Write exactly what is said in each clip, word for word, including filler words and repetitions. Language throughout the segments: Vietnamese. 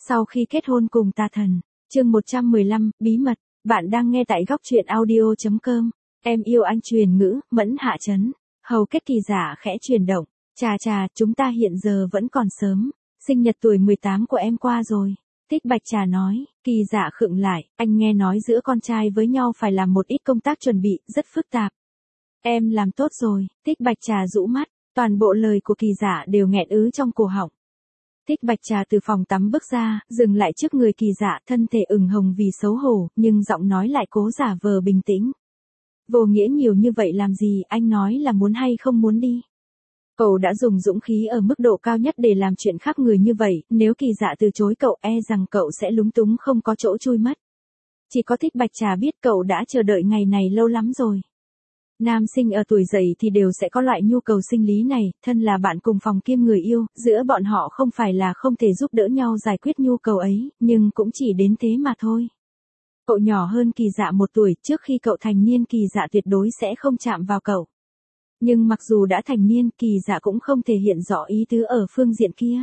Sau khi kết hôn cùng tà thần, chương một trăm mười lăm, bí mật, bạn đang nghe tại góc truyện audio chấm com. Em yêu anh truyền ngữ, Mẫn Hạ Chấn. Hầu kết Kỳ Dạ khẽ chuyển động. Chà chà, chúng ta hiện giờ vẫn còn sớm. Sinh nhật tuổi mười tám của em qua rồi. Tích Bạch Trà nói. Kỳ Dạ khựng lại, anh nghe nói giữa con trai với nhau phải làm một ít công tác chuẩn bị, rất phức tạp. Em làm tốt rồi. Tích Bạch Trà rũ mắt, toàn bộ lời của Kỳ Dạ đều nghẹn ứ trong cổ họng. Tích Bạch Trà từ phòng tắm bước ra, dừng lại trước người Kỳ Dạ, thân thể ửng hồng vì xấu hổ, nhưng giọng nói lại cố giả vờ bình tĩnh. Vô nghĩa nhiều như vậy làm gì, anh nói là muốn hay không muốn đi. Cậu đã dùng dũng khí ở mức độ cao nhất để làm chuyện khác người như vậy, nếu Kỳ Dạ từ chối cậu e rằng cậu sẽ lúng túng không có chỗ chui mất. Chỉ có Tích Bạch Trà biết cậu đã chờ đợi ngày này lâu lắm rồi. Nam sinh ở tuổi dậy thì đều sẽ có loại nhu cầu sinh lý này, thân là bạn cùng phòng kiêm người yêu, giữa bọn họ không phải là không thể giúp đỡ nhau giải quyết nhu cầu ấy, nhưng cũng chỉ đến thế mà thôi. Cậu nhỏ hơn Kỳ Dạ một tuổi, trước khi cậu thành niên Kỳ Dạ tuyệt đối sẽ không chạm vào cậu. Nhưng mặc dù đã thành niên, Kỳ Dạ cũng không thể hiện rõ ý tứ ở phương diện kia.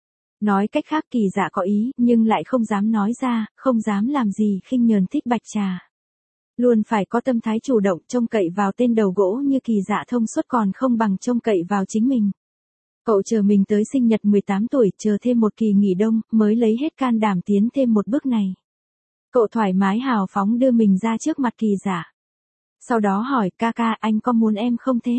Nói cách khác Kỳ Dạ có ý, nhưng lại không dám nói ra, không dám làm gì khinh nhờn Tích Bạch Trà. Luôn phải có tâm thái chủ động, trông cậy vào tên đầu gỗ như Kỳ Dạ thông suốt còn không bằng trông cậy vào chính mình. Cậu chờ mình tới sinh nhật mười tám tuổi, chờ thêm một kỳ nghỉ đông, mới lấy hết can đảm tiến thêm một bước này. Cậu thoải mái hào phóng đưa mình ra trước mặt Kỳ Dạ. Sau đó hỏi, ca ca, anh có muốn em không thế?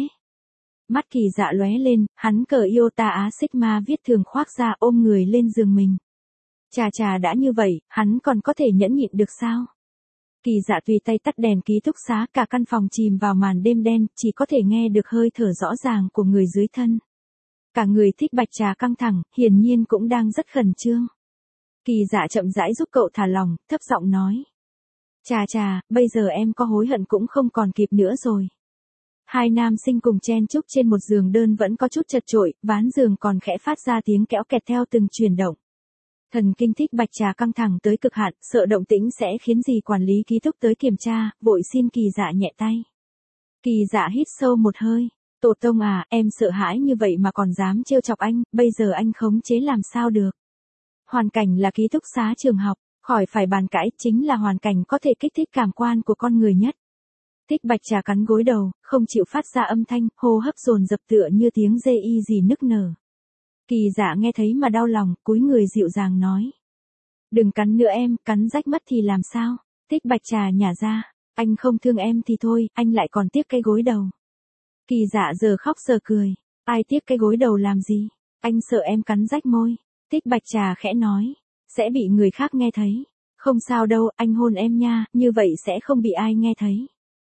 Mắt Kỳ Dạ lóe lên, hắn cờ Iota Á Sigma viết thường khoác ra ôm người lên giường mình. Chà chà đã như vậy, hắn còn có thể nhẫn nhịn được sao? Kỳ Dạ tùy tay tắt đèn ký túc xá, cả căn phòng chìm vào màn đêm đen, chỉ có thể nghe được hơi thở rõ ràng của người dưới thân. Cả người Tích Bạch Trà căng thẳng, hiển nhiên cũng đang rất khẩn trương. Kỳ Dạ chậm rãi giúp cậu thả lòng, thấp giọng nói. Chà chà, bây giờ em có hối hận cũng không còn kịp nữa rồi. Hai nam sinh cùng chen chúc trên một giường đơn vẫn có chút chật chội, ván giường còn khẽ phát ra tiếng kéo kẹt theo từng chuyển động. Thần kinh Tích Bạch Trà căng thẳng tới cực hạn, sợ động tĩnh sẽ khiến gì quản lý ký túc tới kiểm tra, vội xin Kỳ Dạ nhẹ tay. Kỳ Dạ hít sâu một hơi. Tổ tông à, em sợ hãi như vậy mà còn dám trêu chọc anh, bây giờ anh khống chế làm sao được. Hoàn cảnh là ký túc xá trường học, khỏi phải bàn cãi, chính là hoàn cảnh có thể kích thích cảm quan của con người nhất. Tích Bạch Trà cắn gối đầu, không chịu phát ra âm thanh, hô hấp dồn dập tựa như tiếng dê y gì nức nở. Kỳ Dạ nghe thấy mà đau lòng, cúi người dịu dàng nói. Đừng cắn nữa em, cắn rách mất thì làm sao? Tích Bạch Trà nhả ra, anh không thương em thì thôi, anh lại còn tiếc cái gối đầu. Kỳ Dạ giờ khóc giờ cười, ai tiếc cái gối đầu làm gì? Anh sợ em cắn rách môi. Tích Bạch Trà khẽ nói, sẽ bị người khác nghe thấy. Không sao đâu, anh hôn em nha, như vậy sẽ không bị ai nghe thấy.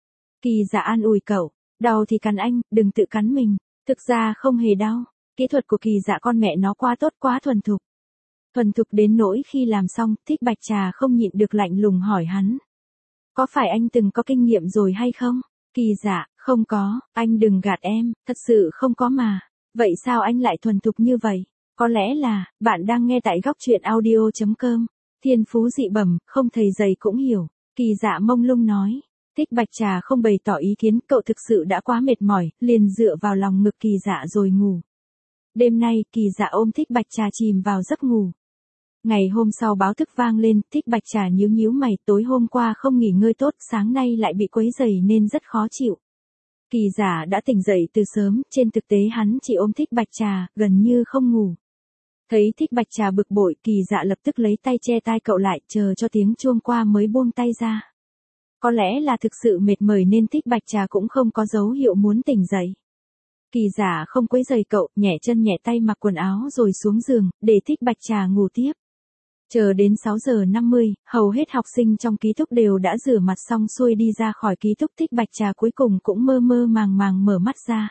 Kỳ Dạ an ủi cậu, đau thì cắn anh, đừng tự cắn mình. Thực ra không hề đau. Kỹ thuật của Kỳ Dạ con mẹ nó quá tốt, quá thuần thục. Thuần thục đến nỗi khi làm xong, Tích Bạch Trà không nhịn được lạnh lùng hỏi hắn. Có phải anh từng có kinh nghiệm rồi hay không? Kỳ Dạ, không có, anh đừng gạt em, thật sự không có mà. Vậy sao anh lại thuần thục như vậy? Có lẽ là, bạn đang nghe tại góc truyện audio chấm com. Thiên phú dị bẩm, không thầy dày cũng hiểu. Kỳ Dạ mông lung nói. Tích Bạch Trà không bày tỏ ý kiến, cậu thực sự đã quá mệt mỏi, liền dựa vào lòng ngực Kỳ Dạ rồi ngủ. Đêm nay, Kỳ Dạ ôm Tích Bạch Trà chìm vào giấc ngủ. Ngày hôm sau báo thức vang lên, Tích Bạch Trà nhíu nhíu mày, tối hôm qua không nghỉ ngơi tốt, sáng nay lại bị quấy rầy nên rất khó chịu. Kỳ Dạ đã tỉnh dậy từ sớm, trên thực tế hắn chỉ ôm Tích Bạch Trà, gần như không ngủ. Thấy Tích Bạch Trà bực bội, Kỳ Dạ lập tức lấy tay che tai cậu lại, chờ cho tiếng chuông qua mới buông tay ra. Có lẽ là thực sự mệt mỏi nên Tích Bạch Trà cũng không có dấu hiệu muốn tỉnh dậy. Kỳ Dạ không quấy rầy cậu, nhẹ chân nhẹ tay mặc quần áo rồi xuống giường, để Tích Bạch Trà ngủ tiếp. Chờ đến sáu giờ năm mươi, hầu hết học sinh trong ký túc đều đã rửa mặt xong xuôi đi ra khỏi ký túc, Tích Bạch Trà cuối cùng cũng mơ mơ màng màng mở mắt ra.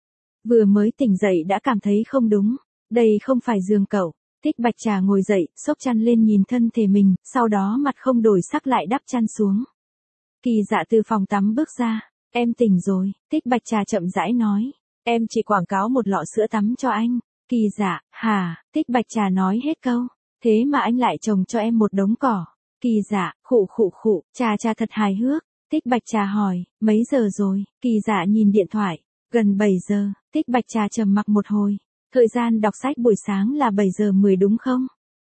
Vừa mới tỉnh dậy đã cảm thấy không đúng, đây không phải giường cậu. Tích Bạch Trà ngồi dậy, xốc chăn lên nhìn thân thể mình, sau đó mặt không đổi sắc lại đắp chăn xuống. Kỳ Dạ từ phòng tắm bước ra, em tỉnh rồi, Tích Bạch Trà chậm rãi nói. Em chỉ quảng cáo một lọ sữa tắm cho anh. Kỳ Dạ, hả? Tích Bạch Trà nói hết câu. Thế mà anh lại trồng cho em một đống cỏ. Kỳ Dạ, khụ khụ khụ, Trà Trà thật hài hước. Tích Bạch Trà hỏi, mấy giờ rồi? Kỳ Dạ nhìn điện thoại, gần bảy giờ. Tích Bạch Trà trầm mặc một hồi. Thời gian đọc sách buổi sáng là bảy giờ mười đúng không?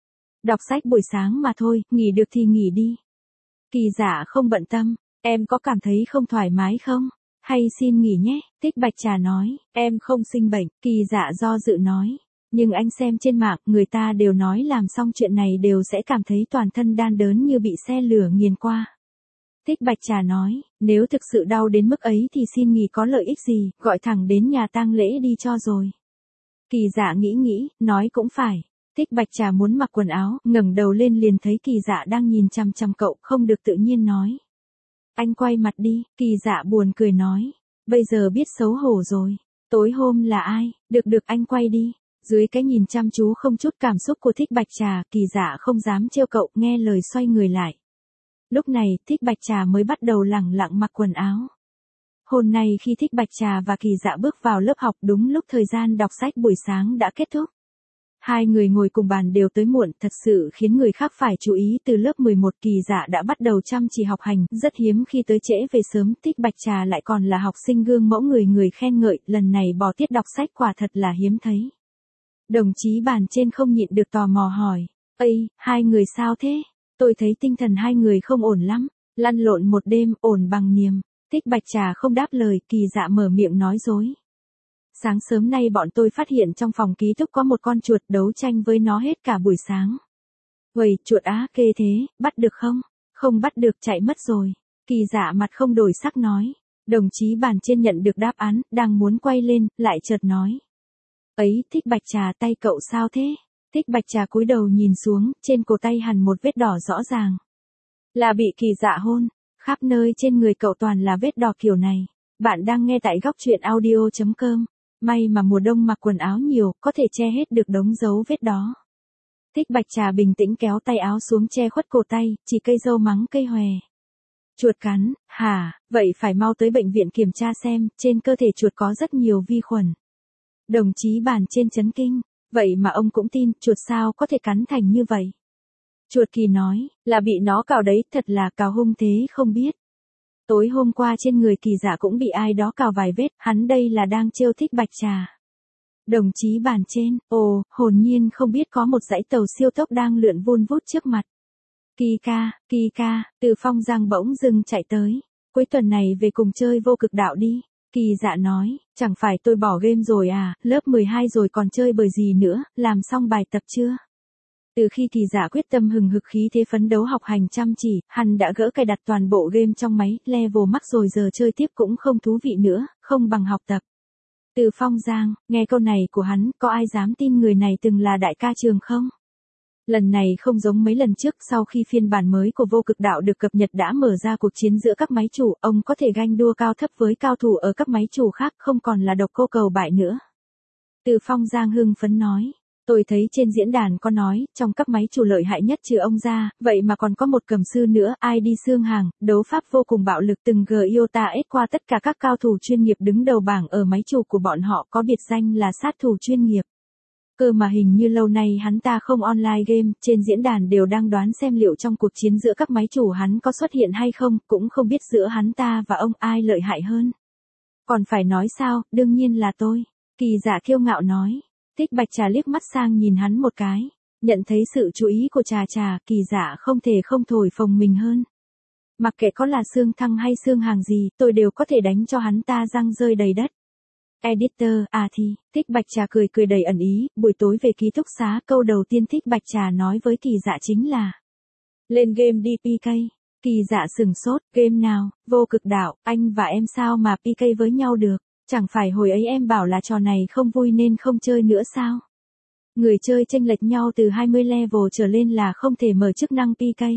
Đọc sách buổi sáng mà thôi, nghỉ được thì nghỉ đi. Kỳ Dạ không bận tâm, em có cảm thấy không thoải mái không? Hay xin nghỉ nhé, Thích Bạch Trà nói, em không sinh bệnh, Kỳ Dạ do dự nói. Nhưng anh xem trên mạng, người ta đều nói làm xong chuyện này đều sẽ cảm thấy toàn thân đan đớn như bị xe lửa nghiền qua. Thích Bạch Trà nói, nếu thực sự đau đến mức ấy thì xin nghỉ có lợi ích gì, gọi thẳng đến nhà tang lễ đi cho rồi. Kỳ Dạ nghĩ nghĩ, nói cũng phải. Thích Bạch Trà muốn mặc quần áo, ngẩng đầu lên liền thấy Kỳ Dạ đang nhìn chằm chằm cậu, không được tự nhiên nói. Anh quay mặt đi, Kỳ Dạ buồn cười nói. Bây giờ biết xấu hổ rồi. Tối hôm là ai, được được anh quay đi. Dưới cái nhìn chăm chú không chút cảm xúc của Thích Bạch Trà, Kỳ Dạ không dám trêu cậu, nghe lời xoay người lại. Lúc này, Thích Bạch Trà mới bắt đầu lẳng lặng mặc quần áo. Hôm nay khi Thích Bạch Trà và Kỳ Dạ bước vào lớp học đúng lúc thời gian đọc sách buổi sáng đã kết thúc. Hai người ngồi cùng bàn đều tới muộn, thật sự khiến người khác phải chú ý. Từ lớp mười một Kỳ Dạ đã bắt đầu chăm chỉ học hành, rất hiếm khi tới trễ về sớm. Thích Bạch Trà lại còn là học sinh gương mẫu người người khen ngợi, lần này bỏ tiết đọc sách quả thật là hiếm thấy. Đồng chí bàn trên không nhịn được tò mò hỏi, ây, hai người sao thế? Tôi thấy tinh thần hai người không ổn lắm, lăn lộn một đêm, ổn bằng niềm. Thích Bạch Trà không đáp lời, Kỳ Dạ mở miệng nói dối. Sáng sớm nay bọn tôi phát hiện trong phòng ký túc có một con chuột, đấu tranh với nó hết cả buổi sáng. Uầy, chuột á, kê thế, bắt được không? Không bắt được, chạy mất rồi. Kỳ Dạ mặt không đổi sắc nói. Đồng chí bàn trên nhận được đáp án, đang muốn quay lên, lại chợt nói. Ấy, Thích Bạch Trà, tay cậu sao thế? Thích Bạch Trà cúi đầu nhìn xuống, trên cổ tay hằn một vết đỏ rõ ràng. Là bị Kỳ Dạ hôn, khắp nơi trên người cậu toàn là vết đỏ kiểu này. Bạn đang nghe tại góc truyện audio chấm com. May mà mùa đông mặc quần áo nhiều, có thể che hết được đống dấu vết đó. Thích Bạch Trà bình tĩnh kéo tay áo xuống che khuất cổ tay, chỉ cây dâu mắng cây hòe. Chuột cắn, hả, vậy phải mau tới bệnh viện kiểm tra xem, trên cơ thể chuột có rất nhiều vi khuẩn. Đồng chí bàn trên chấn kinh, vậy mà ông cũng tin, chuột sao có thể cắn thành như vậy? Chuột Kỳ nói, là bị nó cào đấy, thật là cào hung thế không biết. Tối hôm qua trên người Kỳ Dạ cũng bị ai đó cào vài vết, hắn đây là đang trêu Thích Bạch Trà. Đồng chí bàn trên, ồ, hồn nhiên không biết có một dãy tàu siêu tốc đang lượn vun vút trước mặt. Kỳ ca, Kỳ ca, Từ Phong Giang bỗng dưng chạy tới. Cuối tuần này về cùng chơi Vô Cực Đạo đi. Kỳ Dạ nói, chẳng phải tôi bỏ game rồi à, lớp mười hai rồi còn chơi bời gì nữa, làm xong bài tập chưa? Từ khi Kỳ Dạ quyết tâm hừng hực khí thế phấn đấu học hành chăm chỉ, hắn đã gỡ cài đặt toàn bộ game trong máy, level max rồi giờ chơi tiếp cũng không thú vị nữa, không bằng học tập. Từ Phong Giang, nghe câu này của hắn, có ai dám tin người này từng là đại ca trường không? Lần này không giống mấy lần trước, sau khi phiên bản mới của Vô Cực Đạo được cập nhật đã mở ra cuộc chiến giữa các máy chủ, ông có thể ganh đua cao thấp với cao thủ ở các máy chủ khác, không còn là độc cô cầu bại nữa. Từ Phong Giang hưng phấn nói. Tôi thấy trên diễn đàn có nói, trong các máy chủ lợi hại nhất trừ ông ra, vậy mà còn có một cầm sư nữa, ai đi xương hàng, đấu pháp vô cùng bạo lực từng gờ Iota ép qua tất cả các cao thủ chuyên nghiệp đứng đầu bảng ở máy chủ của bọn họ, có biệt danh là sát thủ chuyên nghiệp. Cơ mà hình như lâu nay hắn ta không online game, trên diễn đàn đều đang đoán xem liệu trong cuộc chiến giữa các máy chủ hắn có xuất hiện hay không, cũng không biết giữa hắn ta và ông ai lợi hại hơn. Còn phải nói sao, đương nhiên là tôi. Kỳ Dạ kiêu ngạo nói. Thích Bạch Trà liếc mắt sang nhìn hắn một cái, nhận thấy sự chú ý của Trà Trà, Kỳ Dạ không thể không thổi phồng mình hơn. Mặc kệ có là xương thăng hay xương hàng gì, tôi đều có thể đánh cho hắn ta răng rơi đầy đất. Editor, à thì, Thích Bạch Trà cười cười đầy ẩn ý, buổi tối về ký túc xá, câu đầu tiên Thích Bạch Trà nói với Kỳ Dạ chính là lên game đi pê ca. Kỳ Dạ sừng sốt, game nào, Vô Cực Đạo, anh và em sao mà pê ca với nhau được? Chẳng phải hồi ấy em bảo là trò này không vui nên không chơi nữa sao? Người chơi chênh lệch nhau từ hai mươi level trở lên là không thể mở chức năng pê ca.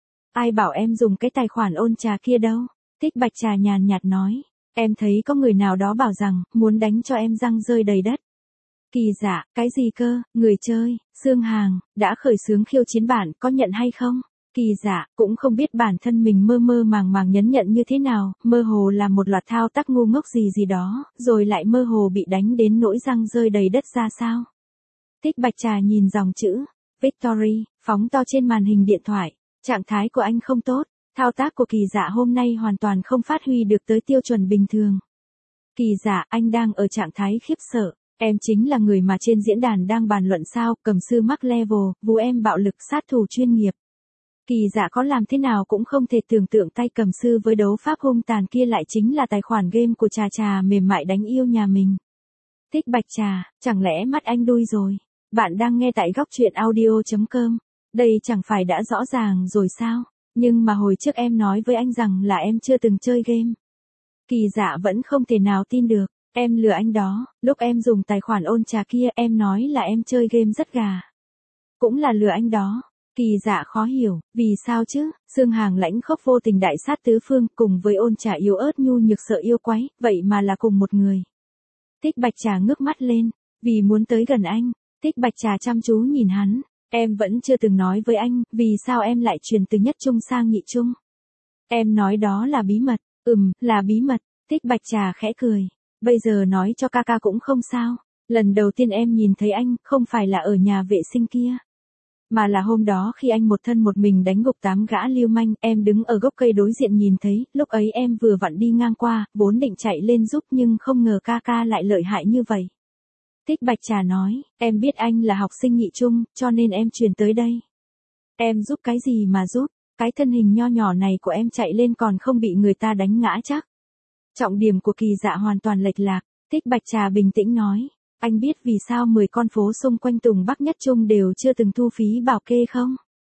Ai bảo em dùng cái tài khoản ôn trà kia đâu? Thích Bạch Trà nhàn nhạt nói. Em thấy có người nào đó bảo rằng, muốn đánh cho em răng rơi đầy đất. Kỳ Dạ, cái gì cơ, người chơi, xương hàng, đã khởi xướng khiêu chiến bản, có nhận hay không? Kỳ Dạ, cũng không biết bản thân mình mơ mơ màng màng nhấn nhận như thế nào, mơ hồ làm một loạt thao tác ngu ngốc gì gì đó, rồi lại mơ hồ bị đánh đến nỗi răng rơi đầy đất ra sao. Thích Bạch Trà nhìn dòng chữ, Victory, phóng to trên màn hình điện thoại, trạng thái của anh không tốt, thao tác của Kỳ Dạ hôm nay hoàn toàn không phát huy được tới tiêu chuẩn bình thường. Kỳ Dạ, anh đang ở trạng thái khiếp sợ. Em chính là người mà trên diễn đàn đang bàn luận sao, cầm sư mắc level, vú em bạo lực sát thủ chuyên nghiệp. Kỳ Dạ có làm thế nào cũng không thể tưởng tượng tay cầm sư với đấu pháp hung tàn kia lại chính là tài khoản game của Trà Trà mềm mại đánh yêu nhà mình. Thích Bạch Trà, chẳng lẽ mắt anh đuôi rồi? Bạn đang nghe tại góc truyện audio chấm com. Đây chẳng phải đã rõ ràng rồi sao? Nhưng mà hồi trước em nói với anh rằng là em chưa từng chơi game. Kỳ Dạ vẫn không thể nào tin được. Em lừa anh đó, lúc em dùng tài khoản ôn trà kia em nói là em chơi game rất gà. Cũng là lừa anh đó. Kỳ Dạ khó hiểu, vì sao chứ? Sương Hàng lãnh khốc vô tình đại sát tứ phương cùng với ôn trà yếu ớt nhu nhược sợ yêu quái, vậy mà là cùng một người. Thích Bạch Trà ngước mắt lên, vì muốn tới gần anh. Thích Bạch Trà chăm chú nhìn hắn. Em vẫn chưa từng nói với anh, vì sao em lại chuyển từ nhất trung sang nhị trung? Em nói đó là bí mật. Ừm, là bí mật. Thích Bạch Trà khẽ cười. Bây giờ nói cho ca ca cũng không sao. Lần đầu tiên em nhìn thấy anh, không phải là ở nhà vệ sinh kia. Mà là hôm đó khi anh một thân một mình đánh gục tám gã lưu manh, em đứng ở gốc cây đối diện nhìn thấy, lúc ấy em vừa vặn đi ngang qua, vốn định chạy lên giúp nhưng không ngờ ca ca lại lợi hại như vậy. Thích Bạch Trà nói, em biết anh là học sinh nhị trung, cho nên em chuyển tới đây. Em giúp cái gì mà giúp, cái thân hình nho nhỏ này của em chạy lên còn không bị người ta đánh ngã chắc. Trọng điểm của Kỳ Dạ hoàn toàn lệch lạc, Thích Bạch Trà bình tĩnh nói. Anh biết vì sao mười con phố xung quanh Tùng Bắc Nhất Trung đều chưa từng thu phí bảo kê không?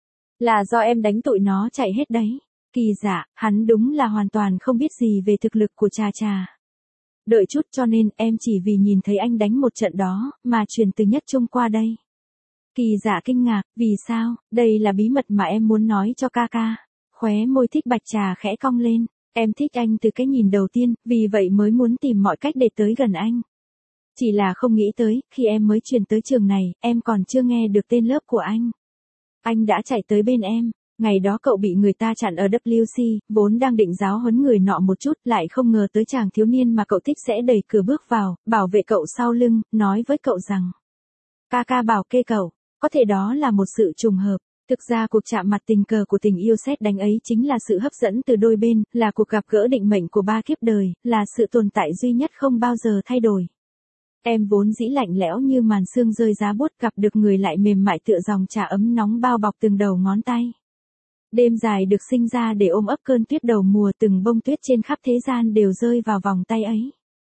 Là do em đánh tụi nó chạy hết đấy. Kỳ Dạ, hắn đúng là hoàn toàn không biết gì về thực lực của Trà Trà. Đợi chút cho nên em chỉ vì nhìn thấy anh đánh một trận đó, mà chuyển từ Nhất Trung qua đây. Kỳ Dạ kinh ngạc, vì sao, đây là bí mật mà em muốn nói cho ca ca. Khóe môi Thích Bạch Trà khẽ cong lên, em thích anh từ cái nhìn đầu tiên, vì vậy mới muốn tìm mọi cách để tới gần anh. Chỉ là không nghĩ tới, khi em mới chuyển tới trường này, em còn chưa nghe được tên lớp của anh. Anh đã chạy tới bên em, ngày đó cậu bị người ta chặn ở W C, vốn đang định giáo huấn người nọ một chút, lại không ngờ tới chàng thiếu niên mà cậu thích sẽ đẩy cửa bước vào, bảo vệ cậu sau lưng, nói với cậu rằng. Ca ca bảo kê cậu, có thể đó là một sự trùng hợp. Thực ra cuộc chạm mặt tình cờ của tình yêu sét đánh ấy chính là sự hấp dẫn từ đôi bên, là cuộc gặp gỡ định mệnh của ba kiếp đời, là sự tồn tại duy nhất không bao giờ thay đổi. Em vốn dĩ lạnh lẽo như màn sương rơi giá buốt, gặp được người lại mềm mại tựa dòng trà ấm nóng bao bọc từng đầu ngón tay. Đêm dài được sinh ra để ôm ấp cơn tuyết đầu mùa, từng bông tuyết trên khắp thế gian đều rơi vào vòng tay ấy.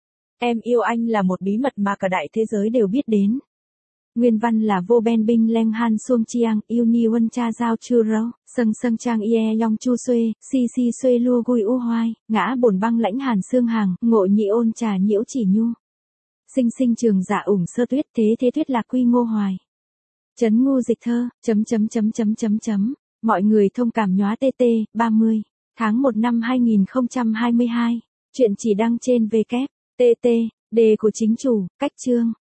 Em yêu anh là một bí mật mà cả đại thế giới đều biết đến. Nguyên văn là vô ben binh leng han suông chiang, yêu ni wân cha giao chu râu, sâng sâng trang ie yong chu xuê, si si xuê lua gui u hoai, ngã bổn băng lãnh hàn xương hàng, ngộ nhị ôn trà nhiễu chỉ nhu. Sinh sinh trường dạ ủng sơ tuyết, thế thế tuyết lạc quy ngô hoài. Chấn ngu dịch thơ, chấm chấm chấm chấm chấm chấm, mọi người thông cảm nhóa tt, ba mươi, tháng một năm hai nghìn không trăm hai mươi hai, chuyện chỉ đăng trên W, tt, đề của chính chủ, cách chương.